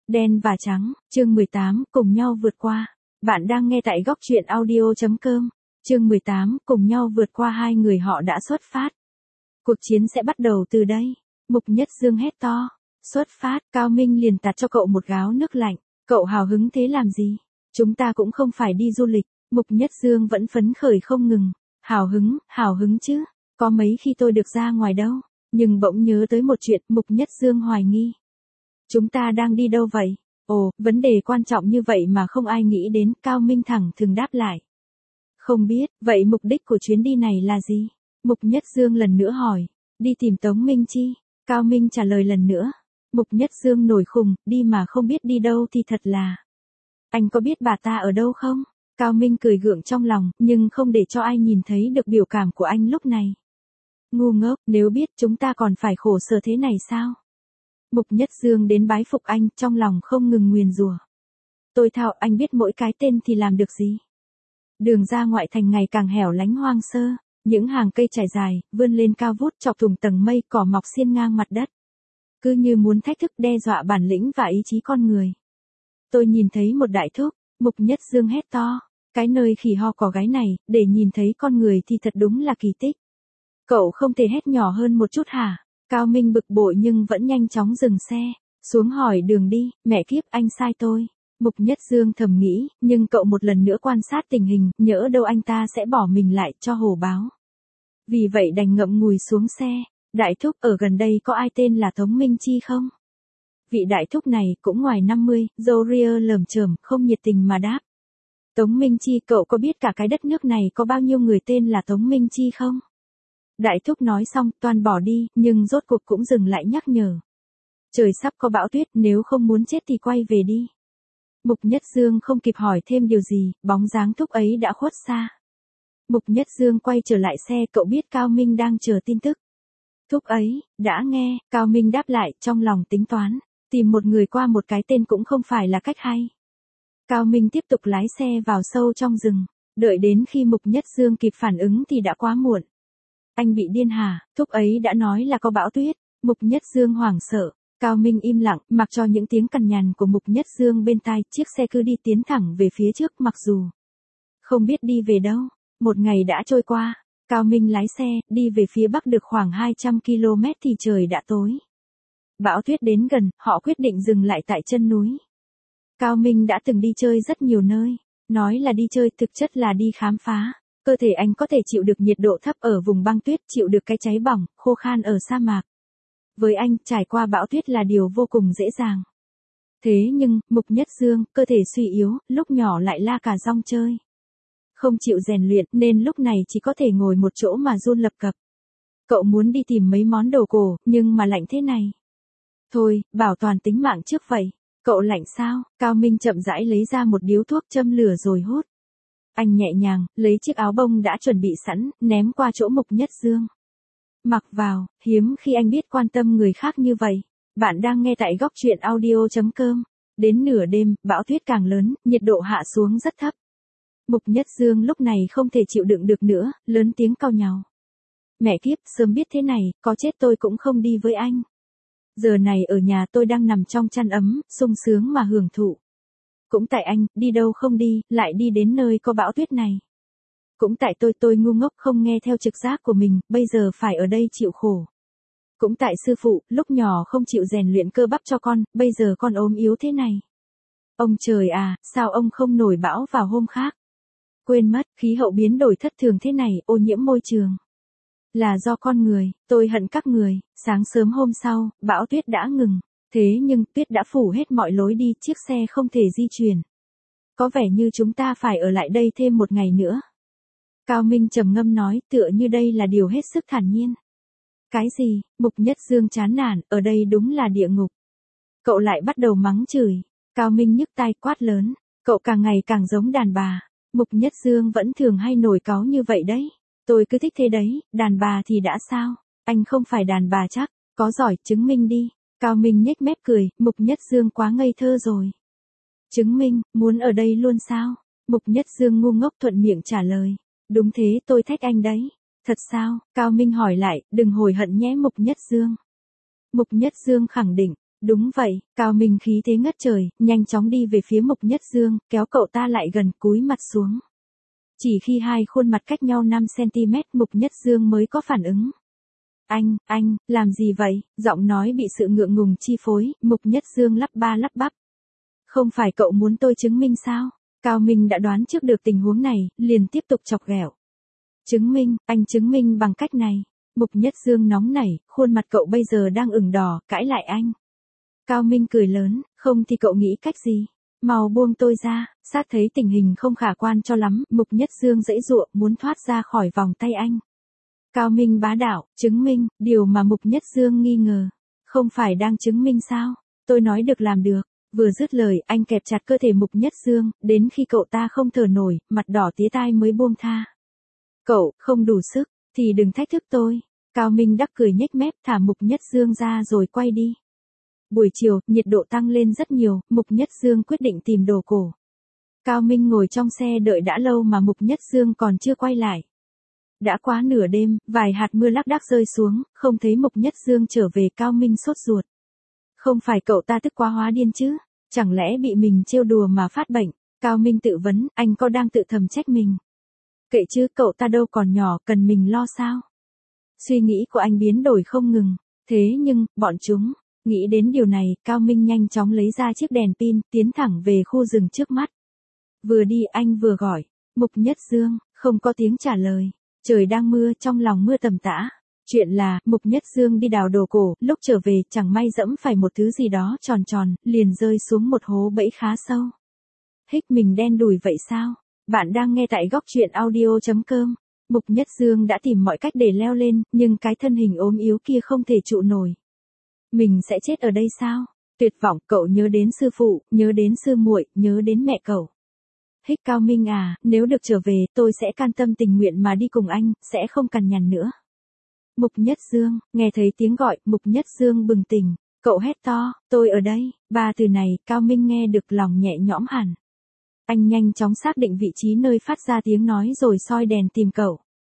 Đen và trắng, chương 18, cùng nhau vượt qua. Bạn đang nghe tại góc truyện audio.com. Chương 18, cùng nhau vượt qua. Hai người họ đã xuất phát. Cuộc chiến sẽ bắt đầu từ đây. Mục Nhất Dương hét to. Xuất phát, Cao Minh liền tạt cho cậu một gáo nước lạnh. Cậu hào hứng thế làm gì? Chúng ta cũng không phải đi du lịch. Mục Nhất Dương vẫn phấn khởi không ngừng. Hào hứng chứ. Có mấy khi tôi được ra ngoài đâu. Nhưng bỗng nhớ tới một chuyện, Mục Nhất Dương hoài nghi. Chúng ta đang đi đâu vậy? Ồ, vấn đề quan trọng như vậy mà không ai nghĩ đến, Cao Minh thẳng thừng đáp lại. Không biết, vậy mục đích của chuyến đi này là gì? Mục Nhất Dương lần nữa hỏi. Đi tìm Tống Minh Chi. Cao Minh trả lời lần nữa. Mục Nhất Dương nổi khùng, đi mà không biết đi đâu thì thật là. Anh có biết bà ta ở đâu không? Cao Minh cười gượng trong lòng, nhưng không để cho ai nhìn thấy được biểu cảm của anh lúc này. Ngu ngốc, nếu biết chúng ta còn phải khổ sở thế này sao? Mục Nhất Dương đến bái phục anh, trong lòng không ngừng nguyền rủa. Tôi thạo, anh biết mỗi cái tên thì làm được gì? Đường ra ngoại thành ngày càng hẻo lánh hoang sơ, những hàng cây trải dài, vươn lên cao vút chọc thủng tầng mây, cỏ mọc xiên ngang mặt đất. Cứ như muốn thách thức đe dọa bản lĩnh và ý chí con người. Tôi nhìn thấy một đại thúc, Mục Nhất Dương hét to. Cái nơi khỉ ho cỏ gáy này, để nhìn thấy con người thì thật đúng là kỳ tích. Cậu không thể hét nhỏ hơn một chút hả? Cao Minh bực bội nhưng vẫn nhanh chóng dừng xe, xuống hỏi đường đi. Mẹ kiếp, anh sai tôi. Mục Nhất Dương thầm nghĩ, nhưng cậu một lần nữa quan sát tình hình, nhỡ đâu anh ta sẽ bỏ mình lại cho hổ báo. Vì vậy đành ngậm ngùi xuống xe. Đại thúc, ở gần đây có ai tên là Tống Minh Chi không? Vị đại thúc này cũng ngoài 50, râu ria lởm chởm, không nhiệt tình mà đáp. Tống Minh Chi, cậu có biết cả cái đất nước này có bao nhiêu người tên là Tống Minh Chi không? Đại thúc nói xong, toan bỏ đi, nhưng rốt cuộc cũng dừng lại nhắc nhở. Trời sắp có bão tuyết, nếu không muốn chết thì quay về đi. Mục Nhất Dương không kịp hỏi thêm điều gì, bóng dáng thúc ấy đã khuất xa. Mục Nhất Dương quay trở lại xe, cậu biết Cao Minh đang chờ tin tức. Thúc ấy, đã nghe, Cao Minh đáp lại, trong lòng tính toán, tìm một người qua một cái tên cũng không phải là cách hay. Cao Minh tiếp tục lái xe vào sâu trong rừng, đợi đến khi Mục Nhất Dương kịp phản ứng thì đã quá muộn. Anh bị điên hả? Thúc ấy đã nói là có bão tuyết. Mục Nhất Dương hoảng sợ. Cao Minh im lặng, mặc cho những tiếng cằn nhằn của Mục Nhất Dương bên tai, chiếc xe cứ đi tiến thẳng về phía trước mặc dù không biết đi về đâu. Một ngày đã trôi qua, Cao Minh lái xe, đi về phía bắc được khoảng 200 km thì trời đã tối. Bão tuyết đến gần, họ quyết định dừng lại tại chân núi. Cao Minh đã từng đi chơi rất nhiều nơi, nói là đi chơi thực chất là đi khám phá. Cơ thể anh có thể chịu được nhiệt độ thấp ở vùng băng tuyết, chịu được cái cháy bỏng, khô khan ở sa mạc. Với anh, trải qua bão tuyết là điều vô cùng dễ dàng. Thế nhưng, Mục Nhất Dương, cơ thể suy yếu, lúc nhỏ lại la cà rong chơi. Không chịu rèn luyện, nên lúc này chỉ có thể ngồi một chỗ mà run lập cập. Cậu muốn đi tìm mấy món đồ cổ, nhưng mà lạnh thế này. Thôi, bảo toàn tính mạng trước vậy. Cậu lạnh sao? Cao Minh chậm rãi lấy ra một điếu thuốc châm lửa rồi hút. Anh nhẹ nhàng, lấy chiếc áo bông đã chuẩn bị sẵn, ném qua chỗ Mục Nhất Dương. Mặc vào, hiếm khi anh biết quan tâm người khác như vậy. Bạn đang nghe tại góc truyện audio.com. Đến nửa đêm, bão tuyết càng lớn, nhiệt độ hạ xuống rất thấp. Mục Nhất Dương lúc này không thể chịu đựng được nữa, lớn tiếng cau nhàu. Mẹ kiếp, sớm biết thế này, có chết tôi cũng không đi với anh. Giờ này ở nhà tôi đang nằm trong chăn ấm, sung sướng mà hưởng thụ. Cũng tại anh, đi đâu không đi, lại đi đến nơi có bão tuyết này. Cũng tại tôi ngu ngốc không nghe theo trực giác của mình, bây giờ phải ở đây chịu khổ. Cũng tại sư phụ, lúc nhỏ không chịu rèn luyện cơ bắp cho con, bây giờ con ốm yếu thế này. Ông trời à, sao ông không nổi bão vào hôm khác? Quên mất, khí hậu biến đổi thất thường thế này, ô nhiễm môi trường. Là do con người, tôi hận các người. Sáng sớm hôm sau, bão tuyết đã ngừng. Thế nhưng tuyết đã phủ hết mọi lối đi, chiếc xe không thể di chuyển. Có vẻ như chúng ta phải ở lại đây thêm một ngày nữa. Cao Minh trầm ngâm nói, tựa như đây là điều hết sức thản nhiên. Cái gì? Mục Nhất Dương chán nản, ở đây đúng là địa ngục. Cậu lại bắt đầu mắng chửi. Cao Minh nhức tai quát lớn, cậu càng ngày càng giống đàn bà. Mục Nhất Dương vẫn thường hay nổi cáu như vậy đấy. Tôi cứ thích thế đấy, đàn bà thì đã sao? Anh không phải đàn bà chắc, có giỏi chứng minh đi. Cao Minh nhếch mép cười, Mục Nhất Dương quá ngây thơ rồi. Chứng minh, muốn ở đây luôn sao? Mục Nhất Dương ngu ngốc thuận miệng trả lời. Đúng thế, tôi thách anh đấy. Thật sao? Cao Minh hỏi lại, đừng hối hận nhé Mục Nhất Dương. Mục Nhất Dương khẳng định, Đúng vậy, Cao Minh khí thế ngất trời, nhanh chóng đi về phía Mục Nhất Dương, kéo cậu ta lại gần cúi mặt xuống. Chỉ khi hai khuôn mặt cách nhau 5 cm Mục Nhất Dương mới có phản ứng. Anh, làm gì vậy? Giọng nói bị sự ngượng ngùng chi phối, Mục Nhất Dương lắp ba lắp bắp. Không phải cậu muốn tôi chứng minh sao? Cao Minh đã đoán trước được tình huống này, liền tiếp tục chọc ghẹo. Chứng minh, anh chứng minh bằng cách này. Mục Nhất Dương nóng nảy, khuôn mặt cậu bây giờ đang ửng đỏ, cãi lại anh. Cao Minh cười lớn, không thì cậu nghĩ cách gì? Mau buông tôi ra, sát thấy tình hình không khả quan cho lắm, Mục Nhất Dương giãy giụa muốn thoát ra khỏi vòng tay anh. Cao Minh bá đạo, chứng minh, điều mà Mục Nhất Dương nghi ngờ. Không phải đang chứng minh sao? Tôi nói được làm được. Vừa dứt lời, anh kẹp chặt cơ thể Mục Nhất Dương, đến khi cậu ta không thở nổi, mặt đỏ tía tai mới buông tha. Cậu, không đủ sức, thì đừng thách thức tôi. Cao Minh đắc cười nhếch mép thả Mục Nhất Dương ra rồi quay đi. Buổi chiều, nhiệt độ tăng lên rất nhiều, Mục Nhất Dương quyết định tìm đồ cổ. Cao Minh ngồi trong xe đợi đã lâu mà Mục Nhất Dương còn chưa quay lại. Đã quá nửa đêm, vài hạt mưa lác đác rơi xuống, không thấy Mục Nhất Dương trở về. Cao Minh sốt ruột. Không phải cậu ta tức quá hóa điên chứ? Chẳng lẽ bị mình trêu đùa mà phát bệnh? Cao Minh tự vấn, anh có đang tự thầm trách mình? Kệ chứ, cậu ta đâu còn nhỏ, cần mình lo sao? Suy nghĩ của anh biến đổi không ngừng. Thế nhưng, bọn chúng, nghĩ đến điều này, Cao Minh nhanh chóng lấy ra chiếc đèn pin, tiến thẳng về khu rừng trước mắt. Vừa đi anh vừa gọi, Mục Nhất Dương, không có tiếng trả lời. Trời đang mưa, trong lòng mưa tầm tã. Chuyện là, Mục Nhất Dương đi đào đồ cổ, lúc trở về chẳng may dẫm phải một thứ gì đó tròn tròn, liền rơi xuống một hố bẫy khá sâu. Hích mình đen đủi vậy sao? Bạn đang nghe tại góc truyện audio.com. Mục Nhất Dương đã tìm mọi cách để leo lên, nhưng cái thân hình ốm yếu kia không thể trụ nổi. Mình sẽ chết ở đây sao? Tuyệt vọng, cậu nhớ đến sư phụ, nhớ đến sư muội, nhớ đến mẹ cậu. Hích Cao Minh à, nếu được trở về, tôi sẽ can tâm tình nguyện mà đi cùng anh, sẽ không cằn nhằn nữa. Mục Nhất Dương, nghe thấy tiếng gọi, Mục Nhất Dương bừng tỉnh, cậu hét to, tôi ở đây. Ba từ này, Cao Minh nghe được lòng nhẹ nhõm hẳn. Anh nhanh chóng xác định vị trí nơi phát ra tiếng nói rồi soi đèn tìm cậu.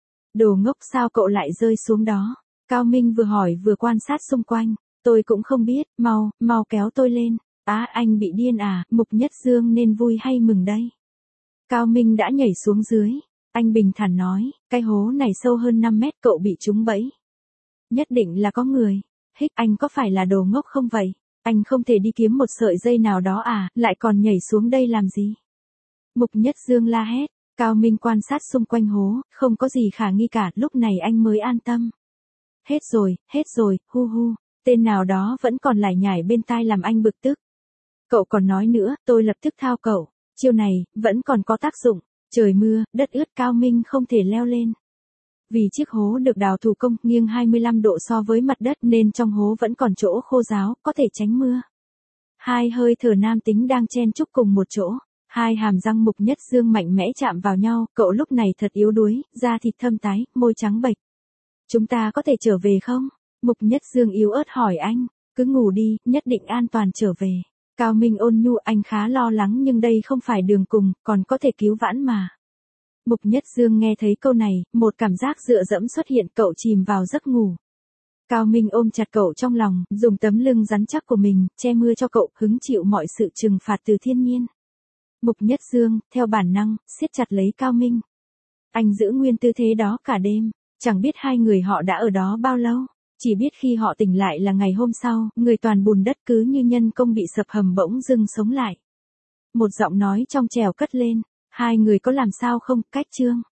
Đồ ngốc, sao cậu lại rơi xuống đó? Cao Minh vừa hỏi vừa quan sát xung quanh. Tôi cũng không biết, mau kéo tôi lên. Anh bị điên à? Mục Nhất Dương nên vui hay mừng đây? Cao Minh đã nhảy xuống dưới. Anh bình thản nói, cái hố này sâu hơn 5 mét, cậu bị trúng bẫy. Nhất định là có người. Hích, anh có phải là đồ ngốc không vậy? Anh không thể đi kiếm một sợi dây nào đó à, lại còn nhảy xuống đây làm gì? Mục Nhất Dương la hét. Cao Minh quan sát xung quanh hố, không có gì khả nghi cả, lúc này anh mới an tâm. Hết rồi, hu. Tên nào đó vẫn còn lải nhải bên tai làm anh bực tức. Cậu còn nói nữa, tôi lập tức thao cậu. Chiêu này, vẫn còn có tác dụng. Trời mưa, đất ướt, Cao Minh không thể leo lên. Vì chiếc hố được đào thủ công, nghiêng 25 độ so với mặt đất nên trong hố vẫn còn chỗ khô ráo, có thể tránh mưa. Hai hơi thở nam tính đang chen chúc cùng một chỗ. Hai hàm răng Mục Nhất Dương mạnh mẽ chạm vào nhau, cậu lúc này thật yếu đuối, da thịt thâm tái, môi trắng bệch. Chúng ta có thể trở về không? Mục Nhất Dương yếu ớt hỏi anh. Cứ ngủ đi, nhất định an toàn trở về. Cao Minh ôn nhu, anh khá lo lắng nhưng đây không phải đường cùng, còn có thể cứu vãn mà. Mục Nhất Dương nghe thấy câu này, một cảm giác dựa dẫm xuất hiện, cậu chìm vào giấc ngủ. Cao Minh ôm chặt cậu trong lòng, dùng tấm lưng rắn chắc của mình, che mưa cho cậu, hứng chịu mọi sự trừng phạt từ thiên nhiên. Mục Nhất Dương, theo bản năng, siết chặt lấy Cao Minh. Anh giữ nguyên tư thế đó cả đêm, chẳng biết hai người họ đã ở đó bao lâu, chỉ biết khi họ tỉnh lại là ngày hôm sau, người toàn bùn đất cứ như nhân công bị sập hầm bỗng dưng sống lại. Một giọng nói trong trẻo cất lên, hai người có làm sao không, Cách Trương.